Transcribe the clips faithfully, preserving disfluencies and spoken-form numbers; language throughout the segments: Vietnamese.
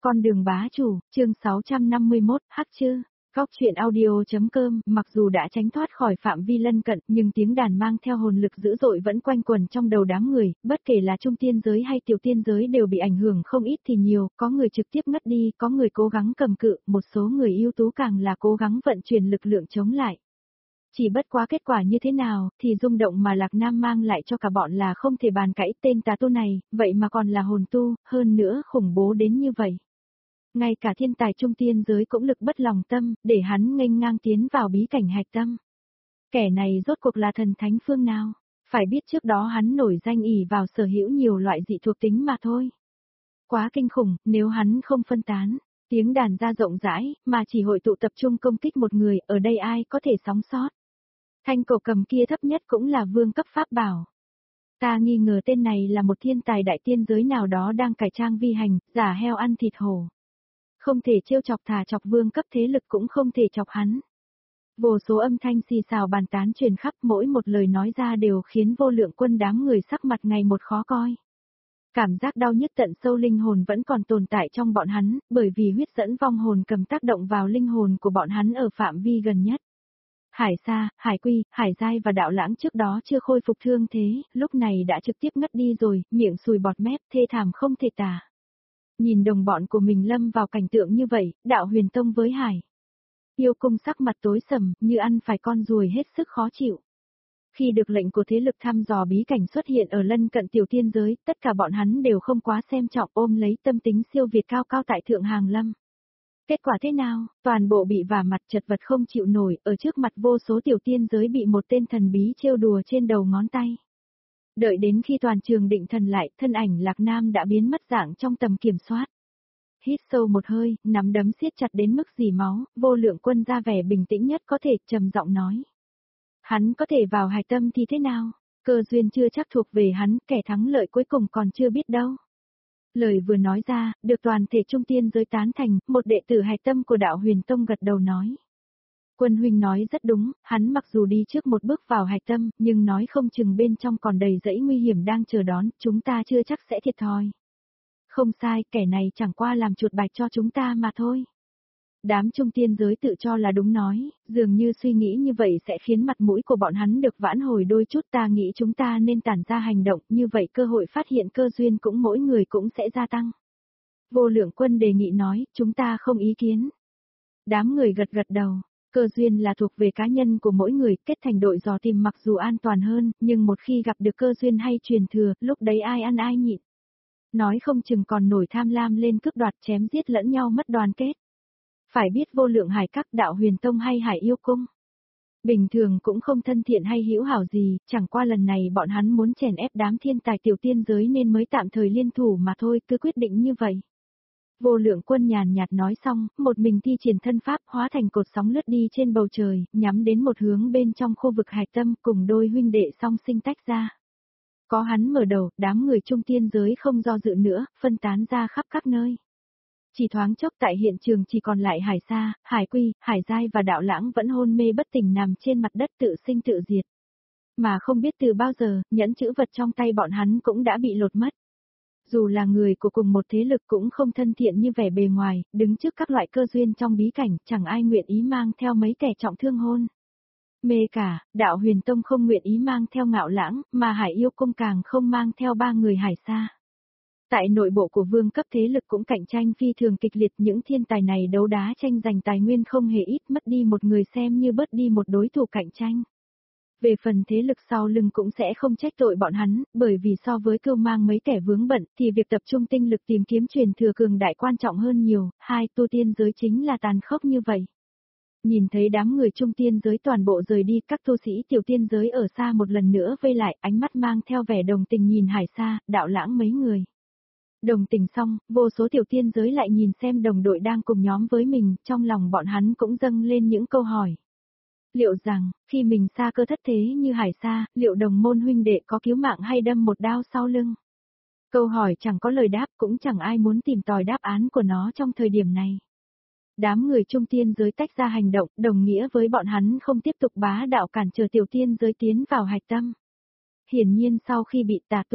Con đường bá chủ, chương sáu trăm năm mươi mốt, hắc chư. Góc truyện audio.com, mặc dù đã tránh thoát khỏi phạm vi lân cận, nhưng tiếng đàn mang theo hồn lực dữ dội vẫn quanh quẩn trong đầu đám người, bất kể là trung tiên giới hay tiểu tiên giới đều bị ảnh hưởng không ít thì nhiều, có người trực tiếp ngất đi, có người cố gắng cầm cự, một số người ưu tú càng là cố gắng vận chuyển lực lượng chống lại. Chỉ bất quá kết quả như thế nào, thì rung động mà Lạc Nam mang lại cho cả bọn là không thể bàn cãi. Tên tà tu này, vậy mà còn là hồn tu, hơn nữa khủng bố đến như vậy. Ngay cả thiên tài trung tiên giới cũng lực bất lòng tâm, để hắn nghênh ngang tiến vào bí cảnh hạch tâm. Kẻ này rốt cuộc là thần thánh phương nào? Phải biết trước đó hắn nổi danh ỷ vào sở hữu nhiều loại dị thuộc tính mà thôi. Quá kinh khủng, nếu hắn không phân tán, tiếng đàn ra rộng rãi, mà chỉ hội tụ tập trung công kích một người, ở đây ai có thể sống sót? Thanh cổ cầm kia thấp nhất cũng là vương cấp pháp bảo. Ta nghi ngờ tên này là một thiên tài đại tiên giới nào đó đang cải trang vi hành, giả heo ăn thịt hổ. Không thể trêu chọc, thà chọc vương cấp thế lực cũng không thể chọc hắn. Vô số âm thanh xì xào bàn tán truyền khắp, mỗi một lời nói ra đều khiến Vô Lượng Quân đám người sắc mặt ngày một khó coi. Cảm giác đau nhức tận sâu linh hồn vẫn còn tồn tại trong bọn hắn, bởi vì huyết dẫn vong hồn cầm tác động vào linh hồn của bọn hắn ở phạm vi gần nhất. Hải Sa, Hải Quy, Hải Giai và Đạo Lãng trước đó chưa khôi phục thương thế, lúc này đã trực tiếp ngất đi rồi, miệng sùi bọt mép, thê thảm không thể tả. Nhìn đồng bọn của mình lâm vào cảnh tượng như vậy, Đạo Huyền Tông với Hải Yêu Cung sắc mặt tối sầm, như ăn phải con ruồi hết sức khó chịu. Khi được lệnh của thế lực thăm dò bí cảnh xuất hiện ở lân cận tiểu tiên giới, tất cả bọn hắn đều không quá xem trọng, ôm lấy tâm tính siêu việt cao cao tại thượng hàng lâm. Kết quả thế nào? Toàn bộ bị vả mặt chật vật không chịu nổi, ở trước mặt vô số tiểu tiên giới bị một tên thần bí trêu đùa trên đầu ngón tay. Đợi đến khi toàn trường định thần lại, thân ảnh Lạc Nam đã biến mất dạng trong tầm kiểm soát. Hít sâu một hơi, nắm đấm siết chặt đến mức rỉ máu, Vô Lượng Quân ra vẻ bình tĩnh nhất có thể, trầm giọng nói. Hắn có thể vào hài tâm thì thế nào? Cơ duyên chưa chắc thuộc về hắn, kẻ thắng lợi cuối cùng còn chưa biết đâu. Lời vừa nói ra, được toàn thể trung tiên giới tán thành, một đệ tử hài tâm của Đạo Huyền Tông gật đầu nói. Quân huynh nói rất đúng, hắn mặc dù đi trước một bước vào hài tâm, nhưng nói không chừng bên trong còn đầy rẫy nguy hiểm đang chờ đón, chúng ta chưa chắc sẽ thiệt thòi. Không sai, kẻ này chẳng qua làm chuột bạch cho chúng ta mà thôi. Đám trung tiên giới tự cho là đúng nói, dường như suy nghĩ như vậy sẽ khiến mặt mũi của bọn hắn được vãn hồi đôi chút. Ta nghĩ chúng ta nên tản ra hành động, như vậy cơ hội phát hiện cơ duyên cũng mỗi người cũng sẽ gia tăng. Vô Lượng Quân đề nghị nói, chúng ta không ý kiến. Đám người gật gật đầu, cơ duyên là thuộc về cá nhân của mỗi người, kết thành đội dò tìm mặc dù an toàn hơn, nhưng một khi gặp được cơ duyên hay truyền thừa, lúc đấy ai ăn ai nhịn. Nói không chừng còn nổi tham lam lên cướp đoạt chém giết lẫn nhau mất đoàn kết. Phải biết Vô Lượng Hải các Đạo Huyền Tông hay Hải Yêu Cung bình thường cũng không thân thiện hay hữu hảo gì, chẳng qua lần này bọn hắn muốn chèn ép đám thiên tài tiểu tiên giới nên mới tạm thời liên thủ mà thôi, cứ quyết định như vậy. Vô Lượng Quân nhàn nhạt nói xong, một mình thi triển thân pháp hóa thành cột sóng lướt đi trên bầu trời, nhắm đến một hướng bên trong khu vực hài tâm, cùng đôi huynh đệ song sinh tách ra. Có hắn mở đầu, đám người trung tiên giới không do dự nữa, phân tán ra khắp các nơi. Chỉ thoáng chốc tại hiện trường chỉ còn lại Hải Sa, Hải Quy, Hải Giai và Đạo Lãng vẫn hôn mê bất tỉnh nằm trên mặt đất tự sinh tự diệt. Mà không biết từ bao giờ, nhẫn chữ vật trong tay bọn hắn cũng đã bị lột mất. Dù là người của cùng một thế lực cũng không thân thiện như vẻ bề ngoài, đứng trước các loại cơ duyên trong bí cảnh, chẳng ai nguyện ý mang theo mấy kẻ trọng thương hôn mê cả. Đạo Huyền Tông không nguyện ý mang theo Ngạo Lãng, mà Hải Yêu Cung càng không mang theo ba người Hải Sa. Tại nội bộ của vương cấp thế lực cũng cạnh tranh phi thường kịch liệt, những thiên tài này đấu đá tranh giành tài nguyên không hề ít, mất đi một người xem như bớt đi một đối thủ cạnh tranh. Về phần thế lực sau lưng cũng sẽ không trách tội bọn hắn, bởi vì so với cưu mang mấy kẻ vướng bận thì việc tập trung tinh lực tìm kiếm truyền thừa cường đại quan trọng hơn nhiều. Hai tu tiên giới chính là tàn khốc như vậy. Nhìn thấy đám người trung tiên giới toàn bộ rời đi, các tu sĩ tiểu tiên giới ở xa một lần nữa vây lại, ánh mắt mang theo vẻ đồng tình nhìn Hải Sa, Đạo Lãng mấy người. Đồng tình xong, vô số tiểu tiên giới lại nhìn xem đồng đội đang cùng nhóm với mình, trong lòng bọn hắn cũng dâng lên những câu hỏi. Liệu rằng, khi mình xa cơ thất thế như Hải Sa, liệu đồng môn huynh đệ có cứu mạng hay đâm một đao sau lưng? Câu hỏi chẳng có lời đáp, cũng chẳng ai muốn tìm tòi đáp án của nó trong thời điểm này. Đám người trung tiên giới tách ra hành động, đồng nghĩa với bọn hắn không tiếp tục bá đạo cản trở tiểu tiên giới tiến vào hạch tâm. Hiển nhiên sau khi bị tà tu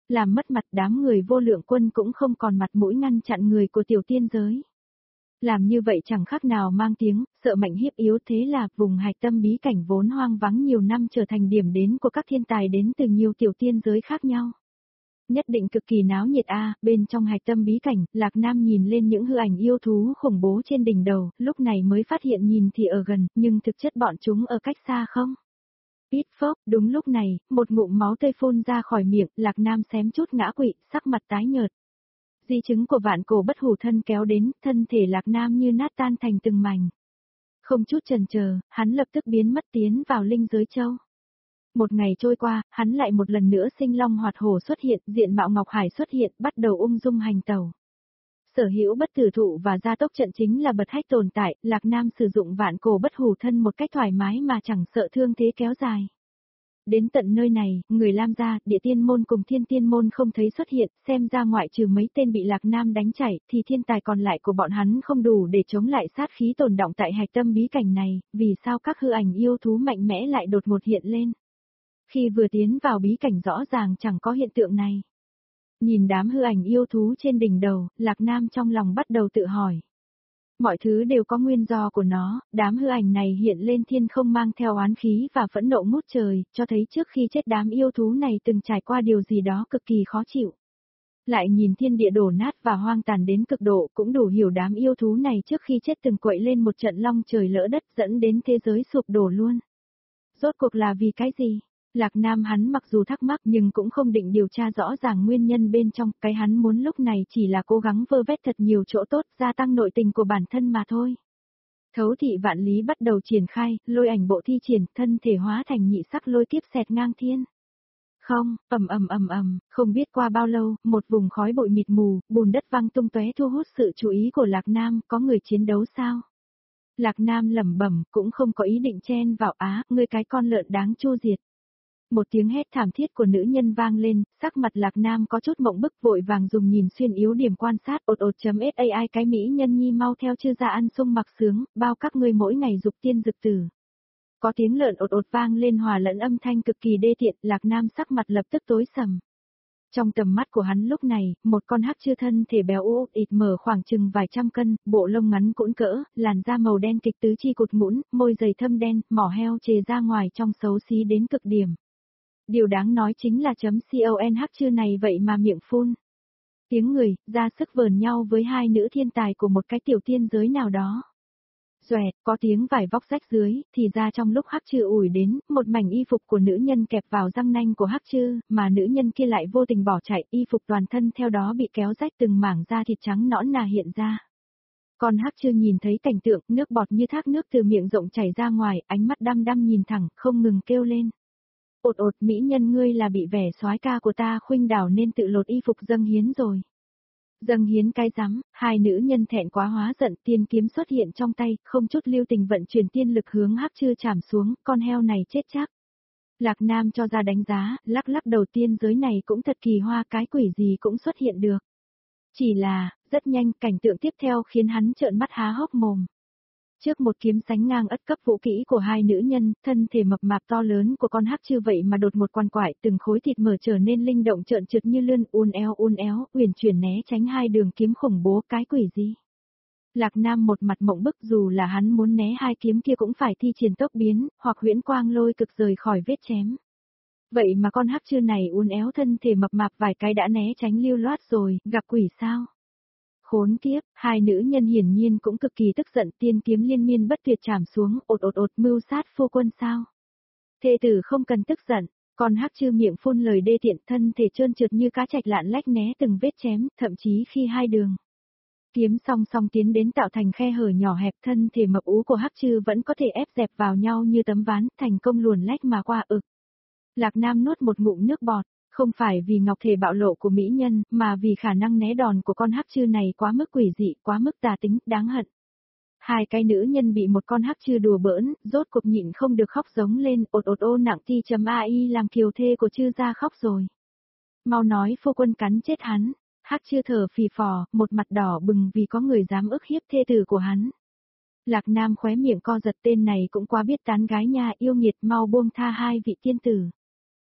Làm mất mặt đám người Vô Lượng Quân cũng không còn mặt mũi ngăn chặn người của tiểu tiên giới. Làm như vậy chẳng khác nào mang tiếng, sợ mạnh hiếp yếu, thế là vùng hạch tâm bí cảnh vốn hoang vắng nhiều năm trở thành điểm đến của các thiên tài đến từ nhiều tiểu tiên giới khác nhau. Nhất định cực kỳ náo nhiệt a. Bên trong hạch tâm bí cảnh, Lạc Nam nhìn lên những hư ảnh yêu thú khủng bố trên đỉnh đầu, lúc này mới phát hiện nhìn thì ở gần, nhưng thực chất bọn chúng ở cách xa không. Ít phốc, đúng lúc này, một ngụm máu tươi phun ra khỏi miệng, Lạc Nam xém chút ngã quỵ, sắc mặt tái nhợt. Di chứng của vạn cổ bất hủ thân kéo đến, thân thể Lạc Nam như nát tan thành từng mảnh. Không chút chần chờ, hắn lập tức biến mất tiến vào linh giới châu. Một ngày trôi qua, hắn lại một lần nữa sinh long hoạt hổ xuất hiện, diện mạo Ngọc Hải xuất hiện, bắt đầu ung dung hành tẩu. Sở hữu bất tử thụ và gia tốc trận chính là bật hách tồn tại, Lạc Nam sử dụng vạn cổ bất hủ thân một cách thoải mái mà chẳng sợ thương thế kéo dài. Đến tận nơi này, người Lam gia, Địa Tiên môn cùng Thiên Tiên môn không thấy xuất hiện, xem ra ngoại trừ mấy tên bị Lạc Nam đánh chảy, thì thiên tài còn lại của bọn hắn không đủ để chống lại sát khí tồn đọng tại hạch tâm bí cảnh này, vì sao các hư ảnh yêu thú mạnh mẽ lại đột ngột hiện lên. Khi vừa tiến vào bí cảnh rõ ràng chẳng có hiện tượng này. Nhìn đám hư ảnh yêu thú trên đỉnh đầu, Lạc Nam trong lòng bắt đầu tự hỏi. Mọi thứ đều có nguyên do của nó, đám hư ảnh này hiện lên thiên không mang theo oán khí và phẫn nộ ngút trời, cho thấy trước khi chết đám yêu thú này từng trải qua điều gì đó cực kỳ khó chịu. Lại nhìn thiên địa đổ nát và hoang tàn đến cực độ cũng đủ hiểu đám yêu thú này trước khi chết từng quậy lên một trận long trời lỡ đất dẫn đến thế giới sụp đổ luôn. Rốt cuộc là vì cái gì? Lạc Nam hắn mặc dù thắc mắc nhưng cũng không định điều tra rõ ràng nguyên nhân bên trong, cái hắn muốn lúc này chỉ là cố gắng vơ vét thật nhiều chỗ tốt, gia tăng nội tình của bản thân mà thôi. Thấu thị vạn lý bắt đầu triển khai, lôi ảnh bộ thi triển, thân thể hóa thành nhị sắc lôi kiếp xẹt ngang thiên. Không, ầm ầm ầm ầm, không biết qua bao lâu, một vùng khói bụi mịt mù, bùn đất văng tung tóe thu hút sự chú ý của Lạc Nam, có người chiến đấu sao? Lạc Nam lẩm bẩm, cũng không có ý định chen vào á, ngươi cái con lợn đáng chu diệt. Một tiếng hét thảm thiết của nữ nhân vang lên, sắc mặt Lạc Nam có chút mộng bức vội vàng dùng nhìn xuyên yếu điểm quan sát ột ột chấm sai cái mỹ nhân nhi mau theo chư ra ăn sung mặc sướng, bao các ngươi mỗi ngày dục tiên dực tử. Có tiếng lợn ột ột vang lên hòa lẫn âm thanh cực kỳ đê tiện, Lạc Nam sắc mặt lập tức tối sầm. Trong tầm mắt của hắn lúc này, một con hắc chư thân thể béo ú ịt mở khoảng chừng vài trăm cân, bộ lông ngắn cũn cỡ, làn da màu đen kịch tứ chi cụt mũn, môi dày thâm đen, mỏ heo chề ra ngoài trong xấu xí đến cực điểm. Điều đáng nói chính là chấm con hắc chư này vậy mà miệng phun. Tiếng người, ra sức vờn nhau với hai nữ thiên tài của một cái tiểu tiên giới nào đó. Xoẹt, có tiếng vải vóc rách dưới, thì ra trong lúc hắc chư ủi đến, một mảnh y phục của nữ nhân kẹp vào răng nanh của hắc chư, mà nữ nhân kia lại vô tình bỏ chạy, y phục toàn thân theo đó bị kéo rách từng mảng da thịt trắng nõn nà hiện ra. Còn hắc chư nhìn thấy cảnh tượng, nước bọt như thác nước từ miệng rộng chảy ra ngoài, ánh mắt đăm đăm nhìn thẳng, không ngừng kêu lên. Ột ột mỹ nhân ngươi là bị vẻ soái ca của ta khuynh đảo nên tự lột y phục dâng hiến rồi. Dâng hiến cái rắm, hai nữ nhân thẹn quá hóa giận, tiên kiếm xuất hiện trong tay, không chút lưu tình vận chuyển tiên lực hướng hắc chư chạm xuống, con heo này chết chắc. Lạc Nam cho ra đánh giá, lắc lắc đầu tiên giới này cũng thật kỳ hoa, cái quỷ gì cũng xuất hiện được. Chỉ là, rất nhanh, cảnh tượng tiếp theo khiến hắn trợn mắt há hốc mồm. Trước một kiếm sánh ngang ất cấp vũ kỹ của hai nữ nhân, thân thể mập mạp to lớn của con hắc chư vậy mà đột một quan quại, từng khối thịt mở trở nên linh động trợn trượt như lươn, uốn éo uốn éo, uyển chuyển né tránh hai đường kiếm khủng bố, cái quỷ gì? Lạc Nam một mặt mộng bức, dù là hắn muốn né hai kiếm kia cũng phải thi triển tốc biến, hoặc huyễn quang lôi cực rời khỏi vết chém. Vậy mà con hắc chư này uốn éo thân thể mập mạp vài cái đã né tránh lưu loát rồi, gặp quỷ sao? Khốn kiếp, hai nữ nhân hiển nhiên cũng cực kỳ tức giận, tiên kiếm liên miên bất tuyệt chạm xuống, ột ột ột mưu sát phu quân sao. Thê tử không cần tức giận, còn hắc chư miệng phun lời đê tiện, thân thể trơn trượt như cá trạch lạn lách né từng vết chém, thậm chí khi hai đường kiếm song song tiến đến tạo thành khe hở nhỏ hẹp, thân thể mập ú của hắc chư vẫn có thể ép dẹp vào nhau như tấm ván, thành công luồn lách mà qua ực. Lạc Nam nuốt một ngụm nước bọt. Không phải vì ngọc thể bạo lộ của mỹ nhân, mà vì khả năng né đòn của con hắc chư này quá mức quỷ dị, quá mức tà tính, đáng hận. Hai cái nữ nhân bị một con hắc chư đùa bỡn, rốt cục nhịn không được khóc giống lên, ột ột ô nặng ti chấm ai làm kiều thê của chư ra khóc rồi. Mau nói phu quân cắn chết hắn, hắc chư thở phì phò, một mặt đỏ bừng vì có người dám ức hiếp thê tử của hắn. Lạc Nam khóe miệng co giật, tên này cũng quá biết tán gái nha, yêu nghiệt, mau buông tha hai vị tiên tử.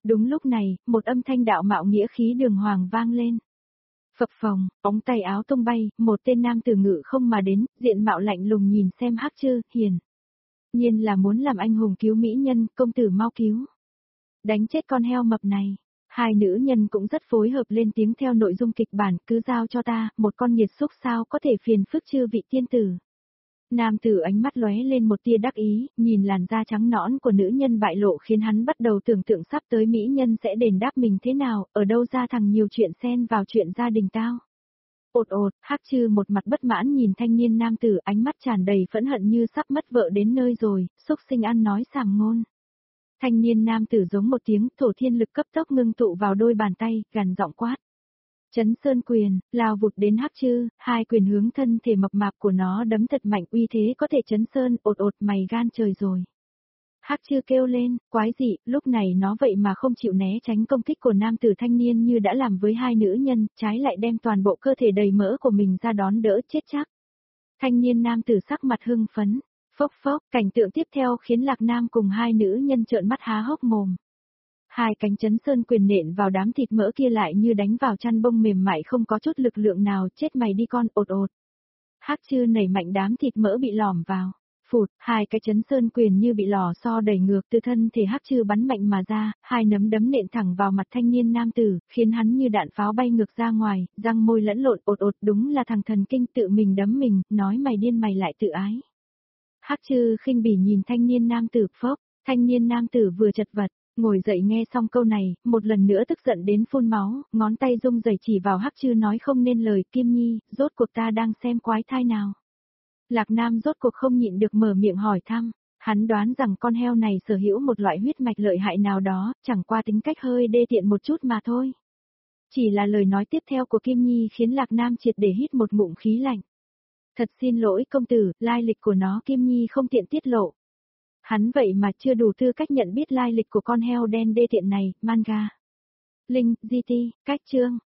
Đúng lúc này, một âm thanh đạo mạo nghĩa khí đường hoàng vang lên. Phập phồng, ống tay áo tung bay, một tên nam tử ngự không mà đến, diện mạo lạnh lùng nhìn xem Hắc Trư, hiền. Nhiên là muốn làm anh hùng cứu mỹ nhân, công tử mau cứu. Đánh chết con heo mập này. Hai nữ nhân cũng rất phối hợp lên tiếng theo nội dung kịch bản, cứ giao cho ta, một con nhiệt xúc sao có thể phiền phức chư vị tiên tử. Nam tử ánh mắt lóe lên một tia đắc ý, nhìn làn da trắng nõn của nữ nhân bại lộ khiến hắn bắt đầu tưởng tượng sắp tới mỹ nhân sẽ đền đáp mình thế nào, ở đâu ra thằng nhiều chuyện xen vào chuyện gia đình tao. Ột ột, Hắc Trư một mặt bất mãn nhìn thanh niên nam tử, ánh mắt tràn đầy phẫn hận như sắp mất vợ đến nơi rồi, xúc sinh ăn nói sảng ngôn. Thanh niên nam tử giống một tiếng, thổ thiên lực cấp tốc ngưng tụ vào đôi bàn tay, gằn giọng quát. Chấn sơn quyền, lao vụt đến Hắc Trư, hai quyền hướng thân thể mập mạp của nó đấm thật mạnh, uy thế có thể chấn sơn, ột ột mày gan trời rồi. Hắc Trư kêu lên, quái dị, lúc này nó vậy mà không chịu né tránh công kích của nam tử thanh niên như đã làm với hai nữ nhân, trái lại đem toàn bộ cơ thể đầy mỡ của mình ra đón đỡ chết chắc. Thanh niên nam tử sắc mặt hưng phấn, phốc phốc, cảnh tượng tiếp theo khiến Lạc Nam cùng hai nữ nhân trợn mắt há hốc mồm. Hai cánh chấn sơn quyền nện vào đám thịt mỡ kia lại như đánh vào chăn bông mềm mại không có chút lực lượng nào, chết mày đi con, ột ột. Hắc Trư nảy mạnh đám thịt mỡ bị lòm vào. Phụt, hai cái chấn sơn quyền như bị lò xo đẩy ngược từ thân thể Hắc Trư bắn mạnh mà ra, hai nấm đấm nện thẳng vào mặt thanh niên nam tử, khiến hắn như đạn pháo bay ngược ra ngoài, răng môi lẫn lộn, ột ột, đúng là thằng thần kinh tự mình đấm mình, nói mày điên mày lại tự ái. Hắc Trư khinh bỉ nhìn thanh niên nam tử, phốc, thanh niên nam tử vừa chật vật, ngồi dậy nghe xong câu này, một lần nữa tức giận đến phun máu, ngón tay rung rẩy chỉ vào Hắc Trư nói không nên lời, Kim Nhi, rốt cuộc ta đang xem quái thai nào. Lạc Nam rốt cuộc không nhịn được mở miệng hỏi thăm, hắn đoán rằng con heo này sở hữu một loại huyết mạch lợi hại nào đó, chẳng qua tính cách hơi đê tiện một chút mà thôi. Chỉ là lời nói tiếp theo của Kim Nhi khiến Lạc Nam triệt để hít một ngụm khí lạnh. Thật xin lỗi công tử, lai lịch của nó Kim Nhi không tiện tiết lộ. Hắn vậy mà chưa đủ tư cách nhận biết lai lịch của con heo đen đê tiện này, manga. Linh, giê tê, cách chương.